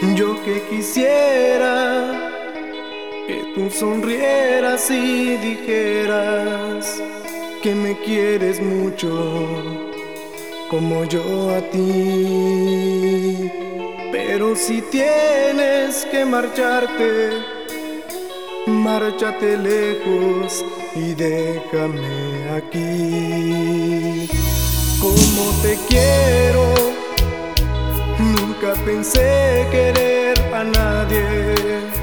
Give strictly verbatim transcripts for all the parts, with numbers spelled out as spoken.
Yo que quisiera que tú sonrieras y dijeras que me quieres mucho como yo a ti. Pero si tienes que marcharte, márchate lejos y déjame aquí. Como te quiero, nunca pensé querer a nadie,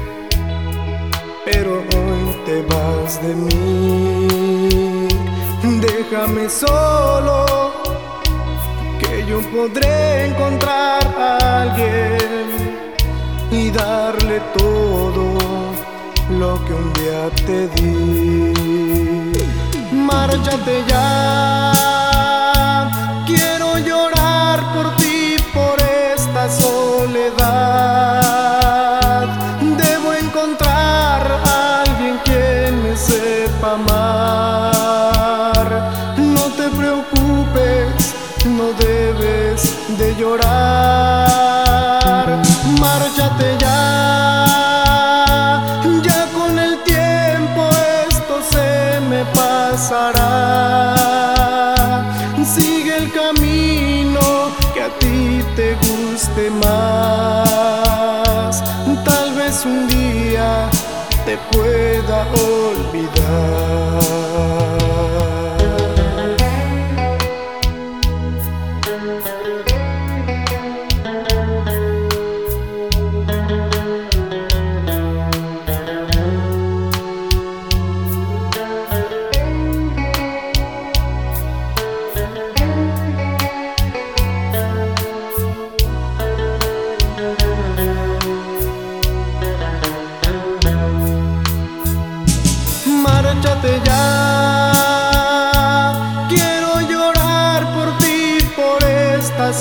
pero hoy te vas de mí. Déjame solo, que yo podré encontrar a alguien y darle todo lo que un día te di. Márchate ya, quiero llorar por ti, por esta soledad. Debo encontrar a alguien quien me sepa amar. No te preocupes, no debes de llorar. Márchate ya, ya con el tiempo esto se me pasará. Sigue el camino que a ti te guste más. Tal vez un día te pueda olvidar. Márchate ya, quiero llorar por ti, por esta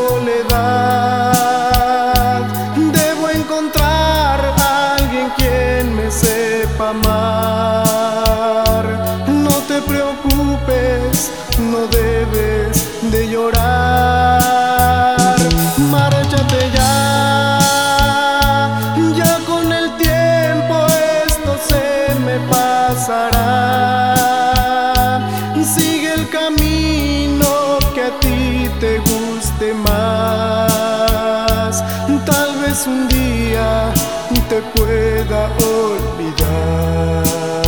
soledad. Debo encontrar a alguien quien me sepa amar. No te preocupes, no debes de llorar. Márchate ya, ya con el tiempo esto se me pasará. Sigue el camino que a ti te guste más. Tal vez un día te pueda olvidar.